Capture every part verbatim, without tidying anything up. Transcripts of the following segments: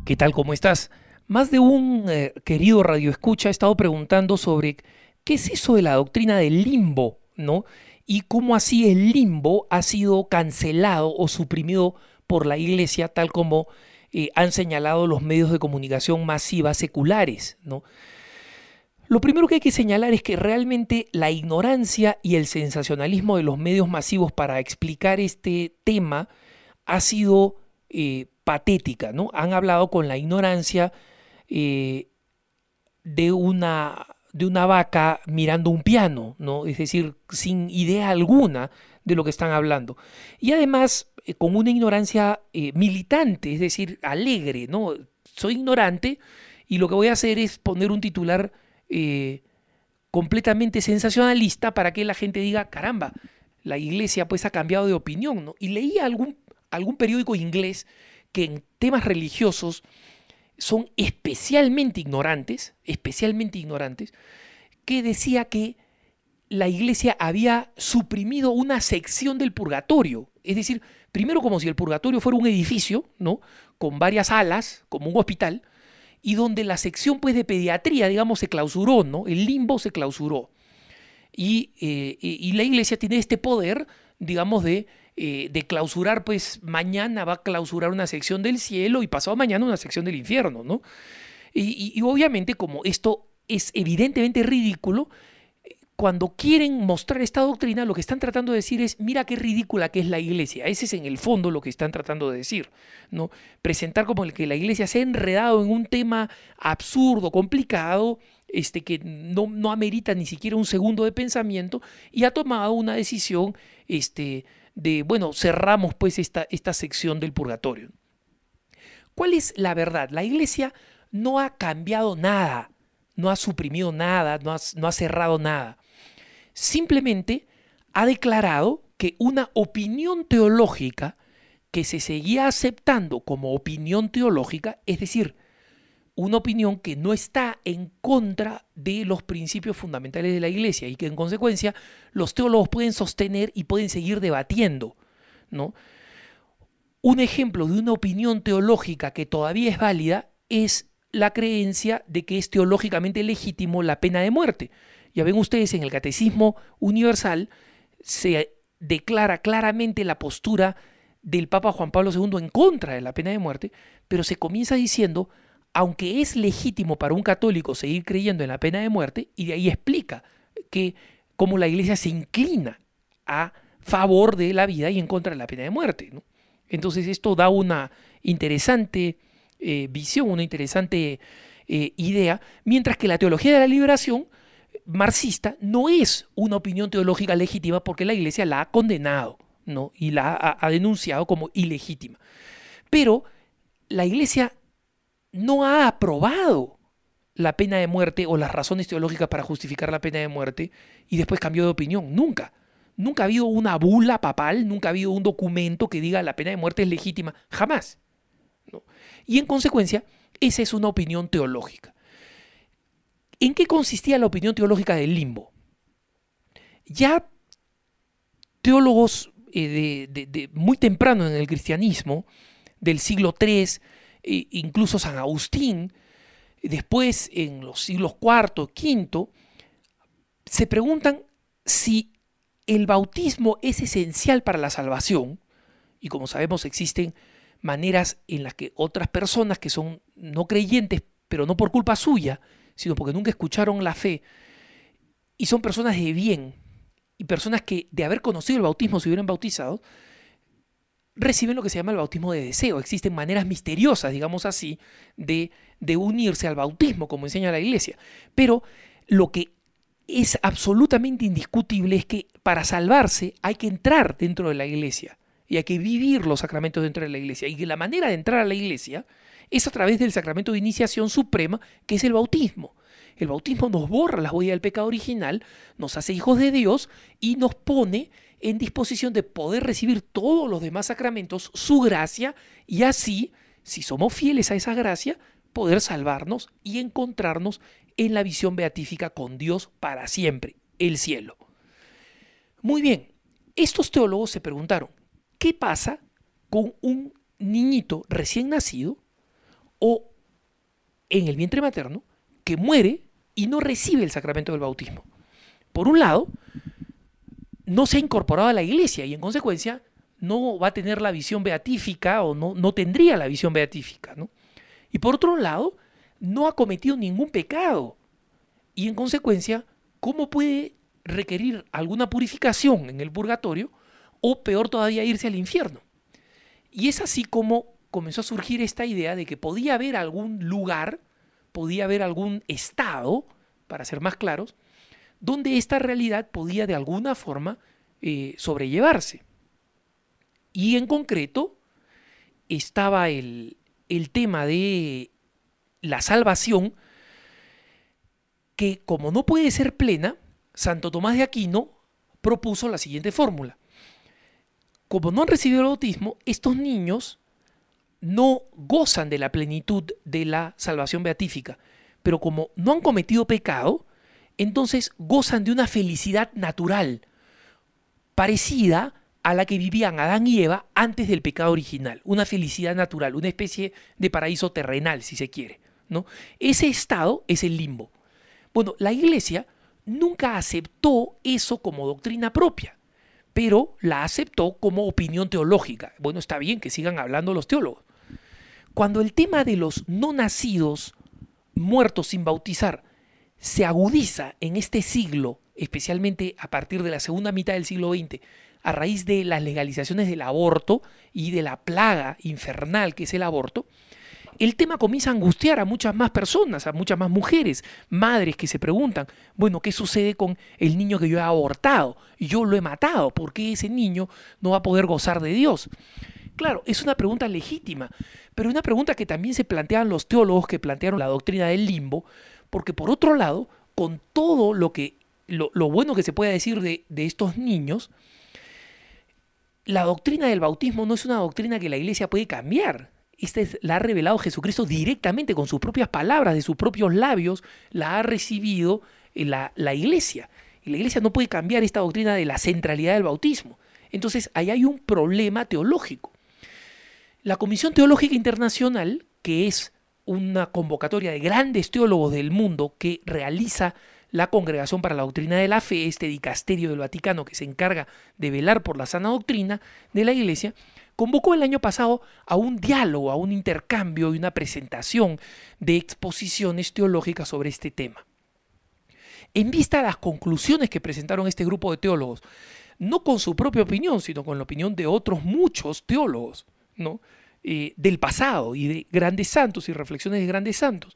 ¿Qué tal? ¿Cómo estás? Más de un eh, querido radioescucha ha estado preguntando sobre qué es eso de la doctrina del limbo, ¿no? Y cómo así el limbo ha sido cancelado o suprimido por la iglesia, tal como eh, han señalado los medios de comunicación masivas seculares, ¿no? Lo primero que hay que señalar es que realmente la ignorancia y el sensacionalismo de los medios masivos para explicar este tema ha sido eh, patética, ¿no? Han hablado con la ignorancia eh, de una de una vaca mirando un piano, ¿no? Es decir, sin idea alguna de lo que están hablando. Y además, eh, con una ignorancia eh, militante, es decir, alegre, ¿no? Soy ignorante y lo que voy a hacer es poner un titular eh, completamente sensacionalista para que la gente diga, caramba, la iglesia pues ha cambiado de opinión, ¿no? Y leía algún, algún periódico inglés que en temas religiosos son especialmente ignorantes, especialmente ignorantes, que decía que la iglesia había suprimido una sección del purgatorio. Es decir, primero como si el purgatorio fuera un edificio, ¿no? Con varias alas, como un hospital, y donde la sección pues de pediatría, digamos, se clausuró, ¿no? El limbo se clausuró. Y, eh, y la iglesia tiene este poder, digamos, de, eh, de clausurar, pues mañana va a clausurar una sección del cielo y pasado mañana una sección del infierno, ¿no? Y, y, y obviamente como esto es evidentemente ridículo, cuando quieren mostrar esta doctrina, lo que están tratando de decir es, mira qué ridícula que es la iglesia. Ese es en el fondo lo que están tratando de decir, ¿no? Presentar como el que la iglesia se ha enredado en un tema absurdo, complicado, este, que no, no amerita ni siquiera un segundo de pensamiento y ha tomado una decisión este, de, bueno, cerramos pues esta, esta sección del purgatorio. ¿Cuál es la verdad? La iglesia no ha cambiado nada, no ha suprimido nada, no ha, no ha cerrado nada. Simplemente ha declarado que una opinión teológica que se seguía aceptando como opinión teológica, es decir, una opinión que no está en contra de los principios fundamentales de la iglesia y que en consecuencia los teólogos pueden sostener y pueden seguir debatiendo, ¿no? Un ejemplo de una opinión teológica que todavía es válida es la creencia de que es teológicamente legítimo la pena de muerte. Ya ven ustedes, en el Catecismo Universal se declara claramente la postura del Papa Juan Pablo segundo en contra de la pena de muerte, pero se comienza diciendo, aunque es legítimo para un católico seguir creyendo en la pena de muerte, y de ahí explica que cómo la Iglesia se inclina a favor de la vida y en contra de la pena de muerte, ¿no? Entonces esto da una interesante eh, visión, una interesante eh, idea, mientras que la teología de la liberación marxista no es una opinión teológica legítima porque la iglesia la ha condenado, ¿no? Y la ha, ha denunciado como ilegítima. Pero la iglesia no ha aprobado la pena de muerte o las razones teológicas para justificar la pena de muerte y después cambió de opinión. Nunca. Nunca ha habido una bula papal, nunca ha habido un documento que diga la pena de muerte es legítima. Jamás, ¿no? Y en consecuencia, esa es una opinión teológica. ¿En qué consistía la opinión teológica del limbo? Ya teólogos eh, de, de, de muy temprano en el cristianismo, del siglo tercero, eh, incluso San Agustín, después en los siglos cuarto, quinto, se preguntan si el bautismo es esencial para la salvación, y como sabemos existen maneras en las que otras personas que son no creyentes, pero no por culpa suya, sino porque nunca escucharon la fe, y son personas de bien, y personas que de haber conocido el bautismo se hubieran bautizado, reciben lo que se llama el bautismo de deseo. Existen maneras misteriosas, digamos así, de, de unirse al bautismo, como enseña la iglesia. Pero lo que es absolutamente indiscutible es que para salvarse hay que entrar dentro de la iglesia y hay que vivir los sacramentos dentro de la iglesia. Y que la manera de entrar a la iglesia es a través del sacramento de iniciación suprema, que es el bautismo. El bautismo nos borra las huellas del pecado original, nos hace hijos de Dios y nos pone en disposición de poder recibir todos los demás sacramentos, su gracia, y así, si somos fieles a esa gracia, poder salvarnos y encontrarnos en la visión beatífica con Dios para siempre, el cielo. Muy bien, estos teólogos se preguntaron, ¿qué pasa con un niñito recién nacido o en el vientre materno, que muere y no recibe el sacramento del bautismo. Por un lado, no se ha incorporado a la iglesia y en consecuencia no va a tener la visión beatífica o no, no tendría la visión beatífica, ¿no? Y por otro lado, no ha cometido ningún pecado y en consecuencia, ¿cómo puede requerir alguna purificación en el purgatorio o peor todavía irse al infierno? Y es así como comenzó a surgir esta idea de que podía haber algún lugar, podía haber algún estado, para ser más claros, donde esta realidad podía de alguna forma eh, sobrellevarse. Y en concreto estaba el, el tema de la salvación, que como no puede ser plena, Santo Tomás de Aquino propuso la siguiente fórmula. Como no han recibido el bautismo, estos niños no gozan de la plenitud de la salvación beatífica, pero como no han cometido pecado, entonces gozan de una felicidad natural, parecida a la que vivían Adán y Eva antes del pecado original, una felicidad natural, una especie de paraíso terrenal, si se quiere, ¿no? Ese estado es el limbo. Bueno, la Iglesia nunca aceptó eso como doctrina propia, pero la aceptó como opinión teológica. Bueno, está bien que sigan hablando los teólogos. Cuando el tema de los no nacidos muertos sin bautizar se agudiza en este siglo, especialmente a partir de la segunda mitad del siglo veinte, a raíz de las legalizaciones del aborto y de la plaga infernal que es el aborto, el tema comienza a angustiar a muchas más personas, a muchas más mujeres, madres que se preguntan, bueno, ¿qué sucede con el niño que yo he abortado? Yo lo he matado, ¿por qué ese niño no va a poder gozar de Dios? Claro, es una pregunta legítima, pero una pregunta que también se plantean los teólogos que plantearon la doctrina del limbo, porque por otro lado, con todo lo que lo, lo bueno que se puede decir de, de estos niños, la doctrina del bautismo no es una doctrina que la Iglesia puede cambiar. Esta es, la ha revelado Jesucristo directamente con sus propias palabras, de sus propios labios, la ha recibido la, la Iglesia. Y la Iglesia no puede cambiar esta doctrina de la centralidad del bautismo. Entonces, ahí hay un problema teológico. La Comisión Teológica Internacional, que es una convocatoria de grandes teólogos del mundo que realiza la Congregación para la Doctrina de la Fe, este dicasterio del Vaticano que se encarga de velar por la sana doctrina de la Iglesia, convocó el año pasado a un diálogo, a un intercambio y una presentación de exposiciones teológicas sobre este tema. En vista de las conclusiones que presentaron este grupo de teólogos, no con su propia opinión, sino con la opinión de otros muchos teólogos, ¿no? eh, del pasado y de grandes santos y reflexiones de grandes santos,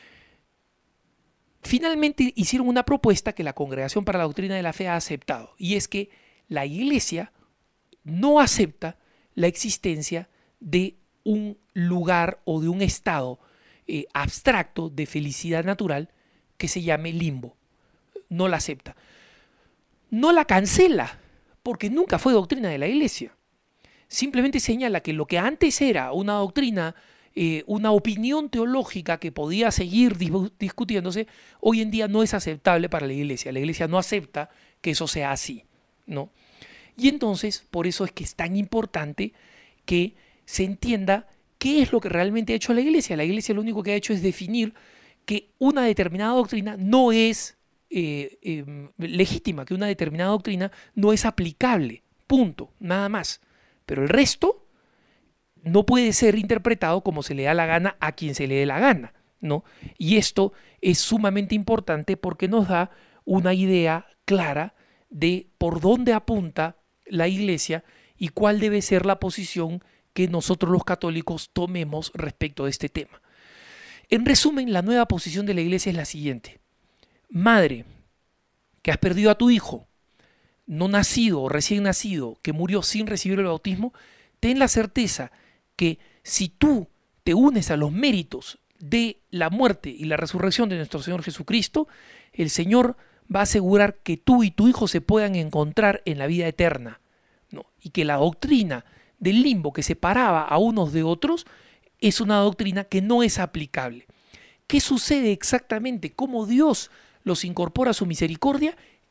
finalmente hicieron una propuesta que la Congregación para la Doctrina de la Fe ha aceptado, y es que la Iglesia no acepta la existencia de un lugar o de un estado eh, abstracto de felicidad natural que se llame limbo. No la acepta. No la cancela, porque nunca fue doctrina de la Iglesia. Simplemente señala que lo que antes era una doctrina, eh, una opinión teológica que podía seguir discutiéndose, hoy en día no es aceptable para la Iglesia. La Iglesia no acepta que eso sea así, ¿no? Y entonces, por eso es que es tan importante que se entienda qué es lo que realmente ha hecho la Iglesia. La Iglesia lo único que ha hecho es definir que una determinada doctrina no es eh, eh, legítima, que una determinada doctrina no es aplicable, punto, nada más. Pero el resto no puede ser interpretado como se le da la gana a quien se le dé la gana, ¿no? Y esto es sumamente importante porque nos da una idea clara de por dónde apunta la Iglesia y cuál debe ser la posición que nosotros los católicos tomemos respecto de este tema. En resumen, la nueva posición de la Iglesia es la siguiente. Madre, que has perdido a tu hijo, no nacido o recién nacido, que murió sin recibir el bautismo, ten la certeza que si tú te unes a los méritos de la muerte y la resurrección de nuestro Señor Jesucristo, el Señor va a asegurar que tú y tu hijo se puedan encontrar en la vida eterna, ¿no? Y que la doctrina del limbo que separaba a unos de otros es una doctrina que no es aplicable. ¿Qué sucede exactamente? ¿Cómo Dios los incorpora a su misericordia?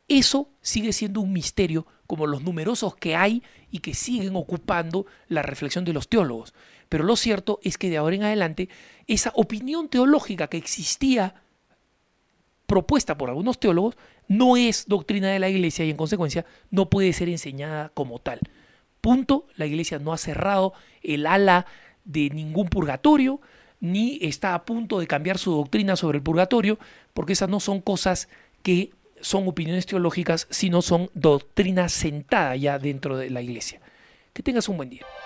Eso sigue siendo un misterio, como los numerosos que hay y que siguen ocupando la reflexión de los teólogos. Pero lo cierto es que de ahora en adelante, esa opinión teológica que existía propuesta por algunos teólogos no es doctrina de la Iglesia y en consecuencia no puede ser enseñada como tal. Punto. La Iglesia no ha cerrado el ala de ningún purgatorio, ni está a punto de cambiar su doctrina sobre el purgatorio, porque esas no son cosas que son opiniones teológicas, sino son doctrina sentada ya dentro de la Iglesia. Que tengas un buen día.